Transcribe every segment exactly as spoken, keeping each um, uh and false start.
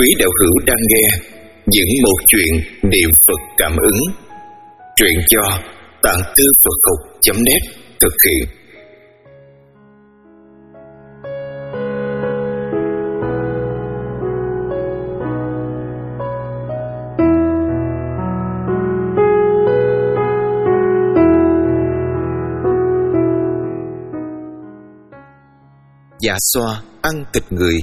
Quý đạo hữu đang nghe những một chuyện niệm Phật cảm ứng. Truyện do tạng thư Phật học chấm net thực hiện. Dạ xoa ăn thịt người.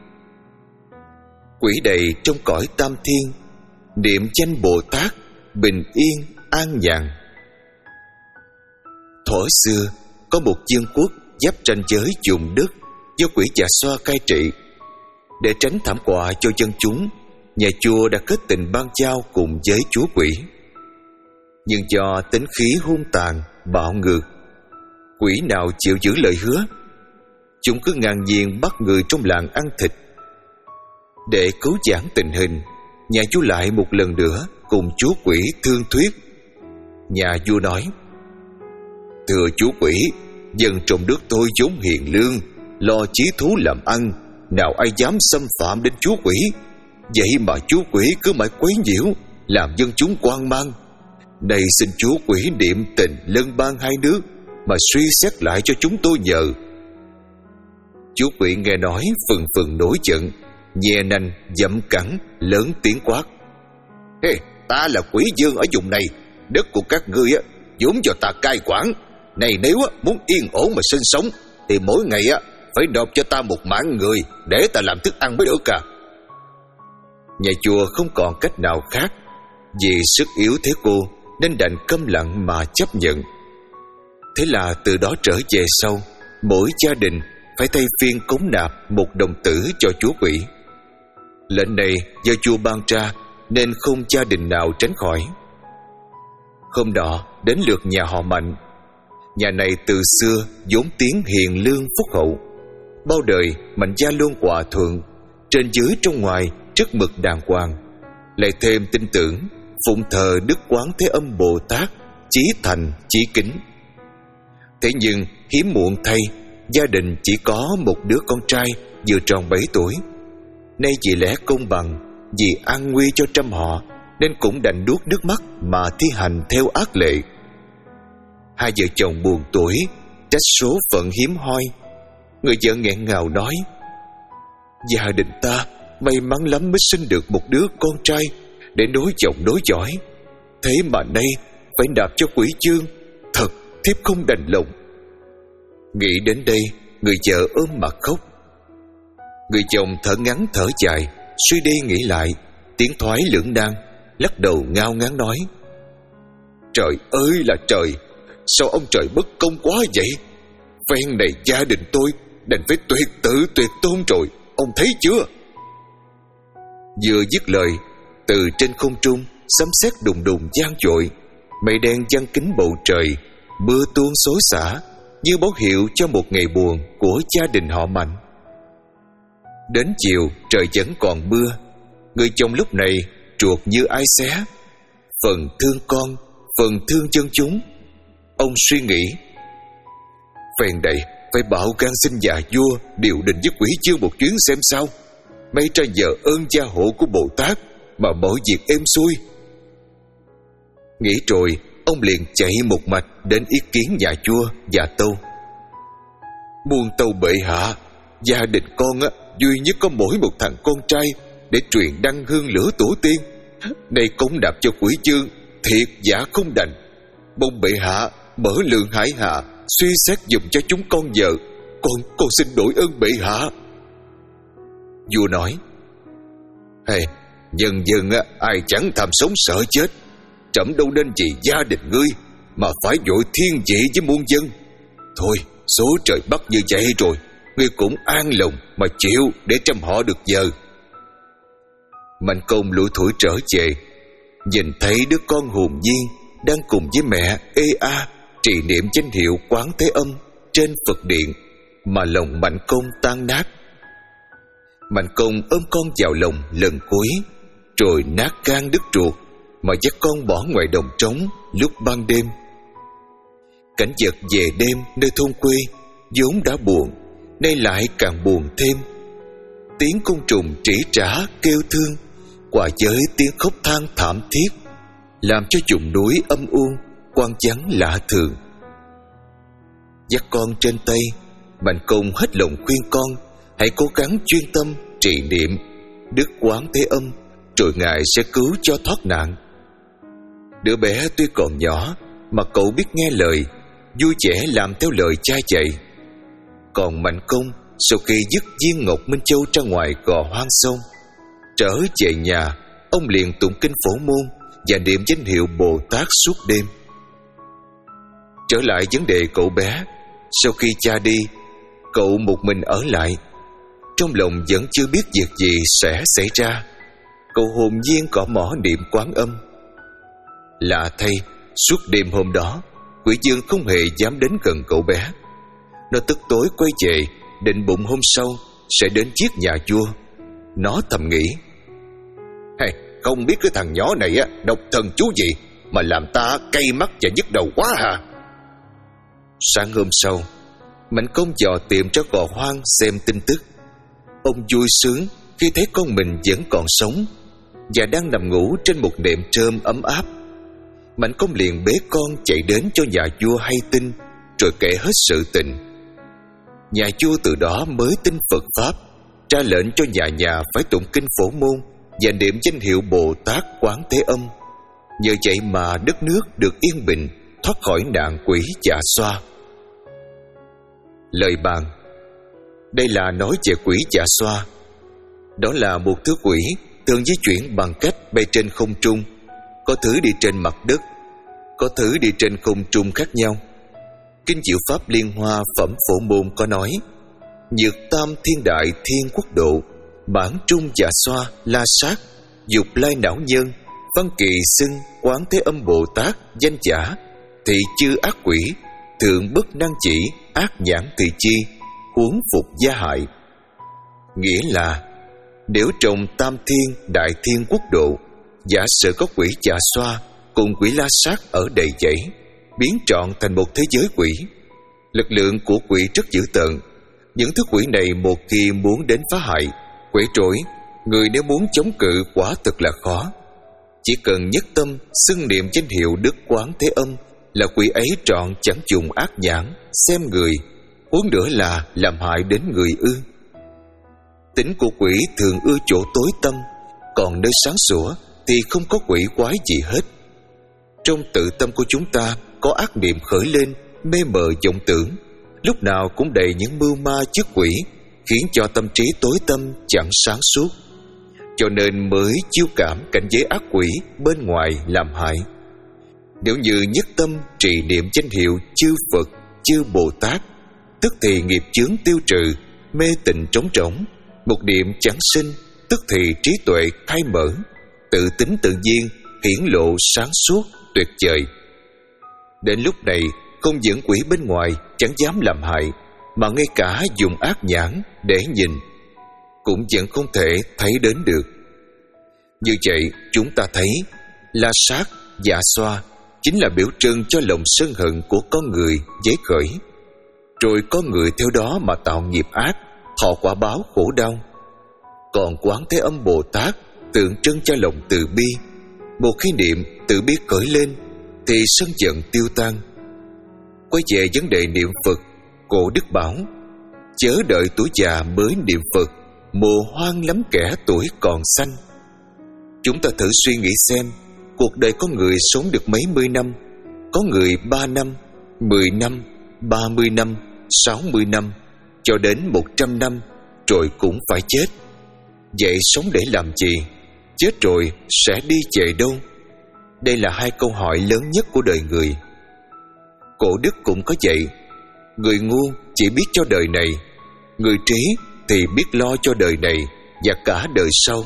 Quỷ đầy trong cõi tam thiên, niệm danh Bồ Tát bình yên an nhàn. Thuở xưa có một vương quốc giáp ranh giới vùng đất do quỷ dạ xoa cai trị. Để tránh thảm họa cho dân chúng, nhà chùa đã kết tình ban giao cùng với chúa quỷ. Nhưng do tính khí hung tàn bạo ngược, quỷ nào chịu giữ lời hứa, chúng cứ ngang nhiên bắt người trong làng ăn thịt. Để cứu vãn tình hình, nhà vua lại một lần nữa cùng chúa quỷ thương thuyết. Nhà vua nói: "Thưa chúa quỷ, dân trong nước tôi vốn hiền lương, lo chí thú làm ăn, nào ai dám xâm phạm đến chúa quỷ. Vậy mà chúa quỷ cứ mãi quấy nhiễu, làm dân chúng hoang mang. Này xin chúa quỷ niệm tình lân ban hai nước mà suy xét lại cho chúng tôi nhờ." Chúa quỷ nghe nói phừng phừng nổi giận, nhe nanh dẫm cẳng, lớn tiếng quát: "Hey, ta là quỷ vương ở vùng này, đất của các ngươi á vốn do ta cai quản. Này nếu á muốn yên ổn mà sinh sống, thì mỗi ngày á phải nộp cho ta một mạng người để ta làm thức ăn mới được cả." Nhà chùa không còn cách nào khác, vì sức yếu thế cô nên đành câm lặng mà chấp nhận. Thế là từ đó trở về sau, mỗi gia đình phải thay phiên cống nạp một đồng tử cho chúa quỷ. Lệnh này do chùa ban ra nên không gia đình nào tránh khỏi. Hôm đó đến lượt nhà họ Mạnh. Nhà này từ xưa vốn tiếng hiền lương phúc hậu, bao đời Mạnh gia luôn hòa thượng, trên dưới trong ngoài trước mực đàng hoàng, lại thêm tin tưởng phụng thờ Đức Quán Thế Âm Bồ Tát, chí thành chí kính. Thế nhưng hiếm muộn thay, gia đình chỉ có một đứa con trai vừa tròn bảy tuổi. Nay vì lẽ công bằng, vì an nguy cho trăm họ, nên cũng đành nuốt nước mắt mà thi hành theo ác lệ. Hai vợ chồng buồn tuổi, trách số phận hiếm hoi. Người vợ nghẹn ngào nói: "Gia đình ta may mắn lắm mới sinh được một đứa con trai để nối dòng nối dõi. Thế mà nay phải nạp cho quỷ vương, thật thiếp không đành lòng." Nghĩ đến đây, người vợ ôm mặt khóc. Người chồng thở ngắn thở dài, suy đi nghĩ lại, tiếng thoái lưỡng nan, lắc đầu ngao ngán nói: "Trời ơi là trời, sao ông trời bất công quá vậy? Phen này gia đình tôi đành phải tuyệt tử tuyệt tôn rồi, ông thấy chưa?" Vừa dứt lời, từ trên không trung sấm sét đùng đùng vang dội, mây đen giăng kín bầu trời, mưa tuôn xối xả như báo hiệu cho một ngày buồn của gia đình họ Mạnh. Đến chiều trời vẫn còn mưa. Người chồng lúc này ruột như ai xé, phần thương con, phần thương chân chúng. Ông suy nghĩ: "Phen này phải bảo gan xin nhà vua điều đình với quỷ vương một chuyến xem sao. May ra nhờ ơn gia hộ của Bồ Tát mà mọi việc êm xuôi." Nghĩ rồi, ông liền chạy một mạch đến ý kiến nhà vua và tâu: "Muôn tâu bệ hạ, gia đình con á duy nhất có mỗi một thằng con trai để truyền đăng hương lửa tổ tiên. Nay cống nạp cho quỷ vương, thiệt giả không đành. Mong bệ hạ mở lượng hải hạ, suy xét giùm cho chúng con vợ. Con con xin đổi ơn bệ hạ." Vua nói: "Hey, nhân dân á ai chẳng tham sống sợ chết. Trẫm đâu nên vì gia đình ngươi mà phải vội thiên vị với muôn dân. Thôi, số trời bắt như vậy rồi, ngươi cũng an lòng mà chịu để trăm họ được giờ." Mạnh Công lủi thủi trở về, nhìn thấy đứa con hồn nhiên đang cùng với mẹ ê a trì niệm danh hiệu Quán Thế Âm trên Phật điện, mà lòng Mạnh Công tan nát. Mạnh Công ôm con vào lòng lần cuối, rồi nát gan đứt ruột mà dắt con bỏ ngoài đồng trống lúc ban đêm. Cảnh vật về đêm nơi thôn quê vốn đã buồn, nay lại càng buồn thêm. Tiếng côn trùng trĩ trả kêu thương hòa với tiếng khóc than thảm thiết, làm cho vùng núi âm u quang vắng lạ thường. Dắt con trên tay, Mạnh Công hết lòng khuyên con hãy cố gắng chuyên tâm trì niệm Đức Quán Thế Âm, rồi Ngài sẽ cứu cho thoát nạn. Đứa bé tuy còn nhỏ mà cậu biết nghe lời, vui vẻ làm theo lời cha dạy. Còn Mạnh Công sau khi dứt viên ngọc Minh Châu ra ngoài gò hoang sông, trở về nhà, ông liền tụng kinh Phổ Môn và niệm danh hiệu Bồ Tát suốt đêm. Trở lại vấn đề cậu bé, sau khi cha đi, cậu một mình ở lại. Trong lòng vẫn chưa biết việc gì sẽ xảy ra, cậu hồn nhiên cỏ mỏ niệm Quán Âm. Lạ thay, suốt đêm hôm đó, quỷ dương không hề dám đến gần cậu bé. Nó tức tối quay về, định bụng hôm sau sẽ đến giết nhà vua. Nó thầm nghĩ: hey, không biết cái thằng nhỏ này á độc thần chú gì mà làm ta cay mắt và nhức đầu quá hà. Sáng hôm sau, Mạnh Công dò tìm ra gò hoang xem tin tức. Ông vui sướng khi thấy con mình vẫn còn sống và đang nằm ngủ trên một nệm trơm ấm áp. Mạnh Công liền bế con chạy đến cho nhà vua hay tin, rồi kể hết sự tình. Nhà vua từ đó mới tin Phật Pháp, ra lệnh cho nhà nhà phải tụng kinh Phổ Môn và niệm danh hiệu Bồ Tát Quán Thế Âm. Nhờ vậy mà đất nước được yên bình, thoát khỏi nạn quỷ dạ xoa. Lời bàn. Đây là nói về quỷ dạ xoa. Đó là một thứ quỷ thường di chuyển bằng cách bay trên không trung. Có thứ đi trên mặt đất, có thứ đi trên không trung khác nhau. Kinh Diệu Pháp Liên Hoa Phẩm Phổ Môn có nói: Nhược tam thiên đại thiên quốc độ, bản trung dạ xoa la sát, dục lai não nhân, văn kỳ xưng Quán Thế Âm Bồ Tát danh giả, thị chư ác quỷ, thượng bất năng chỉ, ác nhãn thị chi, huống phục gia hại. Nghĩa là nếu trong tam thiên đại thiên quốc độ giả sử có quỷ dạ xoa cùng quỷ la sát ở đầy dẫy, biến trọn thành một thế giới quỷ. Lực lượng của quỷ rất dữ tợn. Những thứ quỷ này một khi muốn đến phá hại, quấy rối, người nếu muốn chống cự quả thực là khó. Chỉ cần nhất tâm xưng niệm danh hiệu Đức Quán Thế Âm là quỷ ấy trọn chẳng dùng ác nhãn xem người, huống nữa là làm hại đến người ư. Tính của quỷ thường ưa chỗ tối tăm, còn nơi sáng sủa thì không có quỷ quái gì hết. Trong tự tâm của chúng ta có ác niệm khởi lên, mê mờ vọng tưởng, lúc nào cũng đầy những mưu ma trước quỷ, khiến cho tâm trí tối tăm chẳng sáng suốt, cho nên mới chiêu cảm cảnh giới ác quỷ bên ngoài làm hại. Nếu như nhất tâm trì niệm danh hiệu chư Phật, chư Bồ Tát, tức thì nghiệp chướng tiêu trừ, mê tịnh trống trống, một niệm chẳng sinh, tức thì trí tuệ khai mở, tự tính tự nhiên hiển lộ sáng suốt tuyệt vời. Đến lúc này, không những quỷ bên ngoài chẳng dám làm hại, mà ngay cả dùng ác nhãn để nhìn cũng vẫn không thể thấy đến được. Như vậy, chúng ta thấy la sát, dạ xoa chính là biểu trưng cho lòng sân hận của con người dấy khởi, rồi có người theo đó mà tạo nghiệp ác, thọ quả báo khổ đau. Còn Quán Thế Âm Bồ Tát tượng trưng cho lòng từ bi. Một khi niệm từ bi khởi lên thì sân giận tiêu tan. Quay về vấn đề niệm Phật, Cổ Đức bảo: chớ đợi tuổi già mới niệm Phật, mùa hoang lắm kẻ tuổi còn xanh. Chúng ta thử suy nghĩ xem, cuộc đời có người sống được mấy mươi năm, có người ba năm, mười năm, ba mươi năm, sáu mươi năm, cho đến một trăm năm, rồi cũng phải chết. Vậy sống để làm gì? Chết rồi sẽ đi về đâu? Đây là hai câu hỏi lớn nhất của đời người. Cổ Đức cũng có vậy. Người ngu chỉ biết cho đời này, người trí thì biết lo cho đời này và cả đời sau.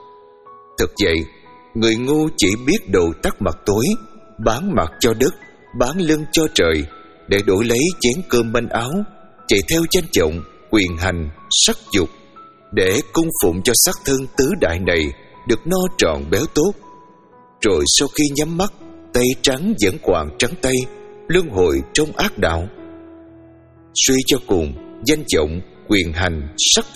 Thực vậy, người ngu chỉ biết đầu tắt mặt tối, bán mặt cho đất, bán lưng cho trời, để đổi lấy chén cơm manh áo, chạy theo danh vọng, quyền hành, sắc dục, để cung phụng cho xác thân tứ đại này được no tròn béo tốt. Rồi sau khi nhắm mắt, tay trắng vẫn còn trắng tay, luân hồi trong ác đạo. Suy cho cùng, danh vọng, quyền hành, sắc dục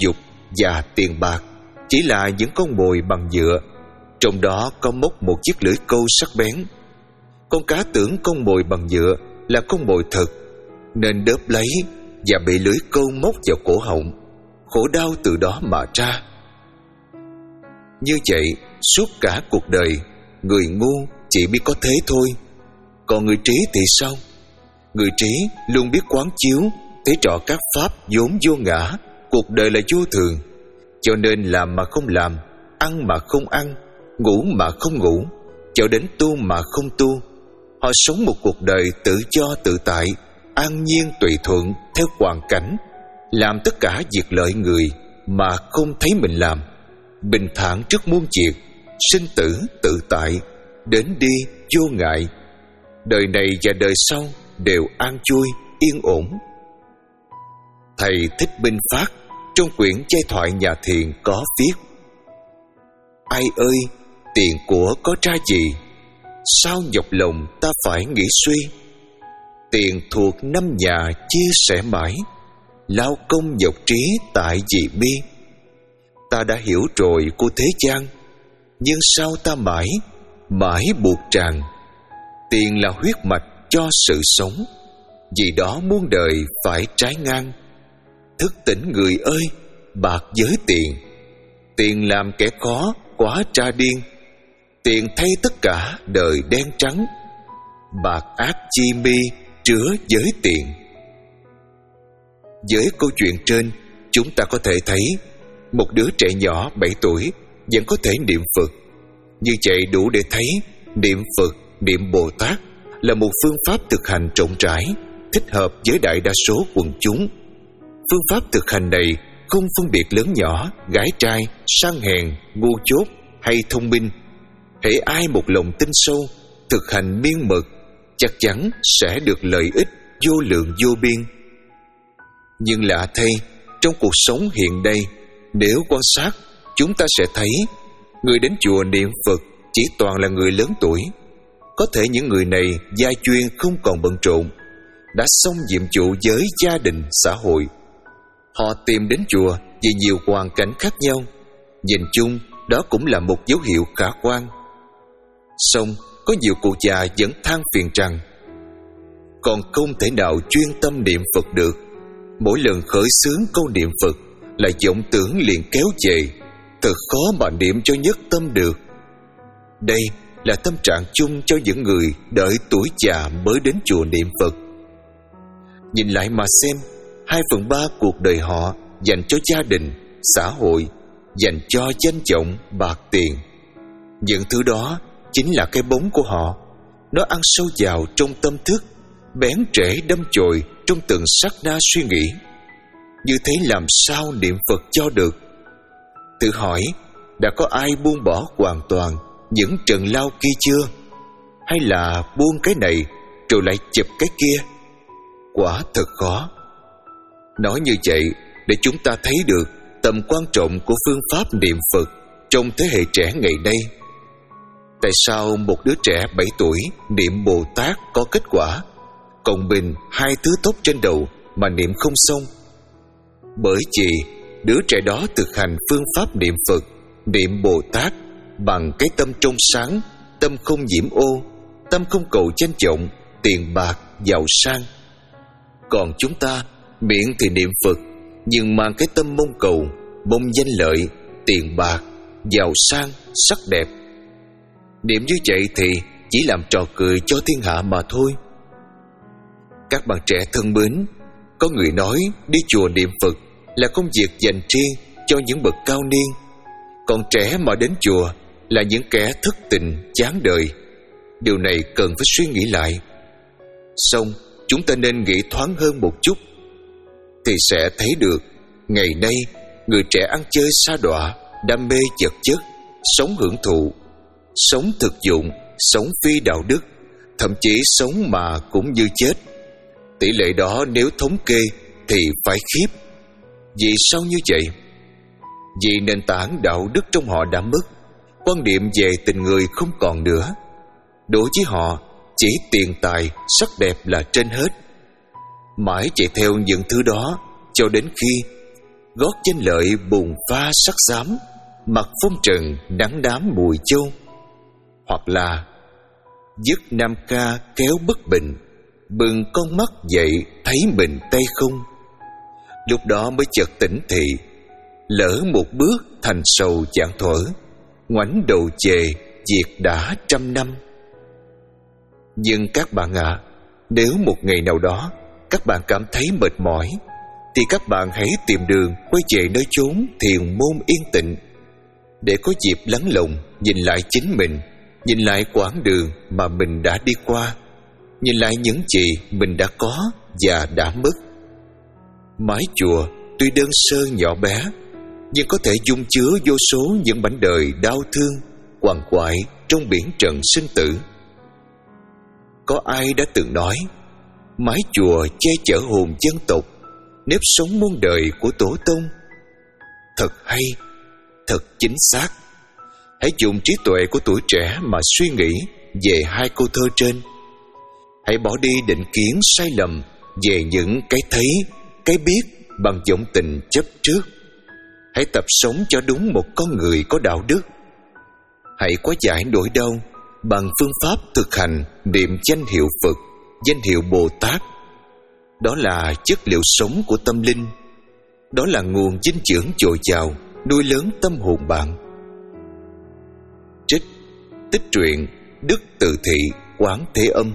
và tiền bạc chỉ là những con mồi bằng nhựa, trong đó có móc một chiếc lưỡi câu sắc bén. Con cá tưởng con mồi bằng nhựa là con mồi thật, nên đớp lấy và bị lưỡi câu móc vào cổ họng. Khổ đau từ đó mà ra. Như vậy, suốt cả cuộc đời, người ngu chỉ biết có thế thôi. Còn người trí thì sao? Người trí luôn biết quán chiếu, thấy rõ các pháp vốn vô ngã, cuộc đời là vô thường, cho nên làm mà không làm, ăn mà không ăn, ngủ mà không ngủ, cho đến tu mà không tu. Họ sống một cuộc đời tự do tự tại, an nhiên tùy thuận theo hoàn cảnh, làm tất cả việc lợi người mà không thấy mình làm, bình thản trước muôn việc, sinh tử tự tại, đến đi vô ngại. Đời này và đời sau đều an vui, yên ổn. Thầy Thích Minh Phát trong quyển Giai thoại nhà thiền có viết: ai ơi, tiền của có ra gì, sao nhọc lòng ta phải nghĩ suy. Tiền thuộc năm nhà chia sẻ mãi, lao công nhọc trí tại vì bi. Ta đã hiểu rồi của thế gian, nhưng sao ta mãi, mãi buộc tràn. Tiền là huyết mạch cho sự sống, vì đó muôn đời phải trái ngang. Thức tỉnh người ơi, bạc với tiền. Tiền làm kẻ khó quá tra điên. Tiền thay tất cả đời đen trắng. Bạc ác chi mi chứa với tiền. Với câu chuyện trên, chúng ta có thể thấy một đứa trẻ nhỏ bảy tuổi vẫn có thể niệm Phật. Như vậy đủ để thấy niệm Phật, niệm Bồ Tát là một phương pháp thực hành rộng rãi, thích hợp với đại đa số quần chúng. Phương pháp thực hành này không phân biệt lớn nhỏ, gái trai, sang hèn, ngu dốt hay thông minh. Hễ ai một lòng tin sâu, thực hành miên mật, chắc chắn sẽ được lợi ích vô lượng vô biên. Nhưng lạ thay, trong cuộc sống hiện đây, nếu quan sát, chúng ta sẽ thấy người đến chùa niệm Phật chỉ toàn là người lớn tuổi. Có thể những người này gia chuyên không còn bận rộn, đã xong nhiệm vụ với gia đình, xã hội. Họ tìm đến chùa vì nhiều hoàn cảnh khác nhau. Nhìn chung, đó cũng là một dấu hiệu khả quan. Song có nhiều cụ già vẫn than phiền rằng còn không thể nào chuyên tâm niệm Phật được. Mỗi lần khởi xướng câu niệm Phật là vọng tưởng liền kéo về, thật khó mà niệm cho nhất tâm được. Đây là tâm trạng chung cho những người đợi tuổi già mới đến chùa niệm Phật. Nhìn lại mà xem, hai phần ba cuộc đời họ dành cho gia đình, xã hội, dành cho danh vọng, bạc tiền. Những thứ đó chính là cái bóng của họ. Nó ăn sâu vào trong tâm thức, bén rễ đâm chồi trong từng sát na suy nghĩ. Như thế làm sao niệm Phật cho được? Tự hỏi, đã có ai buông bỏ hoàn toàn những trần lao kia chưa? Hay là buông cái này rồi lại chụp cái kia? Quả thật khó. Nói như vậy để chúng ta thấy được tầm quan trọng của phương pháp niệm Phật trong thế hệ trẻ ngày nay. Tại sao một đứa trẻ bảy tuổi niệm Bồ Tát có kết quả, còn mình hai thứ tóc trên đầu mà niệm không xong? Bởi vì đứa trẻ đó thực hành phương pháp niệm Phật, niệm Bồ Tát bằng cái tâm trong sáng, tâm không nhiễm ô, tâm không cầu danh vọng, tiền bạc, giàu sang. Còn chúng ta miệng thì niệm Phật, nhưng mang cái tâm mong cầu, mong danh lợi, tiền bạc, giàu sang, sắc đẹp. Niệm như vậy thì chỉ làm trò cười cho thiên hạ mà thôi. Các bạn trẻ thân mến, có người nói đi chùa niệm Phật là công việc dành riêng cho những bậc cao niên, còn trẻ mà đến chùa là những kẻ thất tình, chán đời. Điều này cần phải suy nghĩ lại. Song chúng ta nên nghĩ thoáng hơn một chút, thì sẽ thấy được ngày nay người trẻ ăn chơi sa đọa, đam mê vật chất, sống hưởng thụ, sống thực dụng, sống phi đạo đức, thậm chí sống mà cũng như chết. Tỷ lệ đó nếu thống kê thì phải khiếp. Vì sao như vậy? Vì nền tảng đạo đức trong họ đã mất, quan niệm về tình người không còn nữa. Đối với họ, chỉ tiền tài, sắc đẹp là trên hết. Mãi chạy theo những thứ đó cho đến khi gót danh lợi bùn pha sắc xám, mặt phong trần nắng đám mùi châu. Hoặc là dứt nam ca kéo bất bình, bừng con mắt dậy thấy mình tay không. Lúc đó mới chợt tỉnh thị, lỡ một bước thành sầu chạng thuở, ngoảnh đầu chề việc đã trăm năm. Nhưng các bạn ạ, à, nếu một ngày nào đó các bạn cảm thấy mệt mỏi, thì các bạn hãy tìm đường quay về nơi chốn thiền môn yên tịnh, để có dịp lắng lòng nhìn lại chính mình, nhìn lại quãng đường mà mình đã đi qua, nhìn lại những gì mình đã có và đã mất. Mái chùa tuy đơn sơ nhỏ bé, nhưng có thể dung chứa vô số những mảnh đời đau thương quằn quại trong biển trần sinh tử. Có ai đã từng nói, mái chùa che chở hồn dân tộc, nếp sống muôn đời của tổ tông. Thật hay, thật chính xác. Hãy dùng trí tuệ của tuổi trẻ mà suy nghĩ về hai câu thơ trên. Hãy bỏ đi định kiến sai lầm về những cái thấy, cái biết bằng vọng tình chấp trước. Hãy tập sống cho đúng một con người có đạo đức. Hãy hóa giải nỗi đau bằng phương pháp thực hành niệm danh hiệu Phật, danh hiệu Bồ Tát. Đó là chất liệu sống của tâm linh. Đó là nguồn dinh dưỡng dồi dào nuôi lớn tâm hồn bạn. Trích Tích truyện Đức Từ Thị Quán Thế Âm.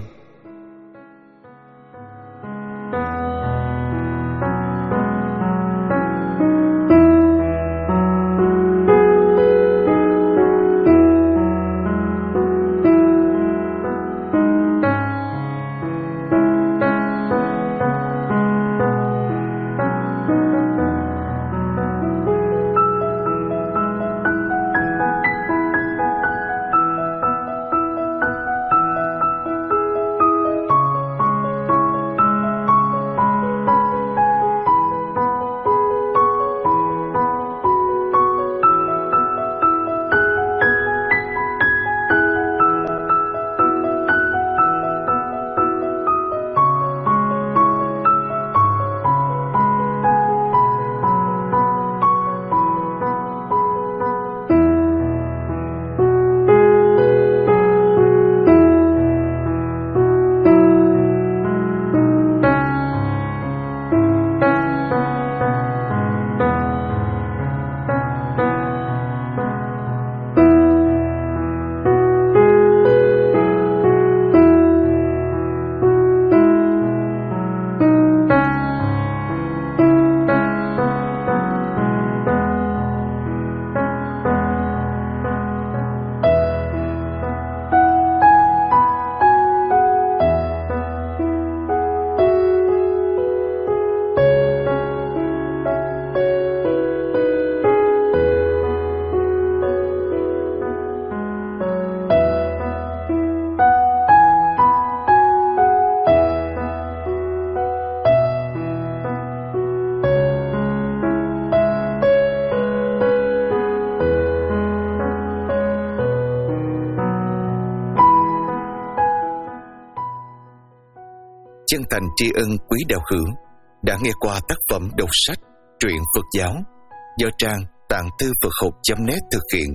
Chân thành tri ân quý đạo hữu đã nghe qua tác phẩm đọc sách Truyện Phật giáo do trang tạng thư Phật học chấm net thực hiện.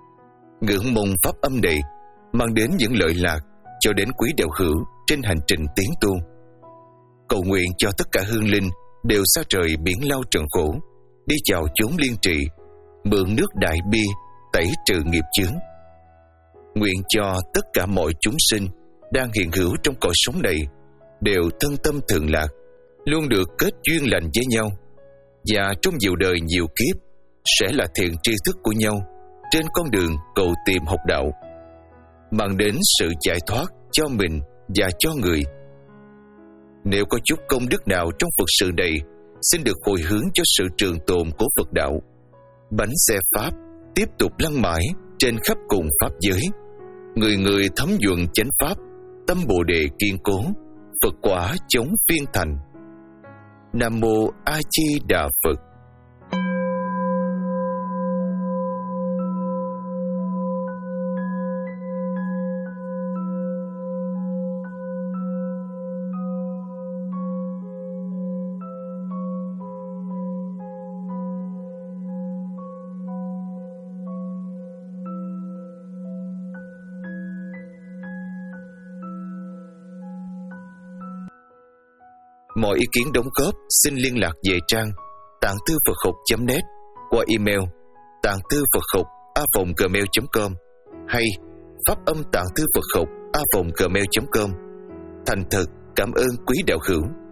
Ngưỡng mong pháp âm này mang đến những lợi lạc cho đến quý đạo hữu trên hành trình tiến tu. Cầu nguyện cho tất cả hương linh đều xa trời biển lao trần khổ, đi vào chốn liên trì, mượn nước đại bi tẩy trừ nghiệp chướng. Nguyện cho tất cả mọi chúng sinh đang hiện hữu trong cõi sống này đều thân tâm thường lạc, luôn được kết duyên lành với nhau, và trong nhiều đời nhiều kiếp sẽ là thiện tri thức của nhau trên con đường cầu tìm học đạo, mang đến sự giải thoát cho mình và cho người. Nếu có chút công đức nào trong Phật sự này, xin được hồi hướng cho sự trường tồn của Phật đạo. Bánh xe Pháp tiếp tục lăn mãi trên khắp cùng Pháp giới, người người thấm nhuần chánh Pháp, tâm Bồ Đề kiên cố, Phật quả chống phiên thành. Nam Mô A Di Đà Phật. Mọi ý kiến đóng góp xin liên lạc về trang tạng thư Phật học chấm net qua email tạng thư Phật học a vòng gmail chấm com hay pháp âm tạng thư Phật học a vòng gmail chấm com. Thành thật cảm ơn quý đạo hữu.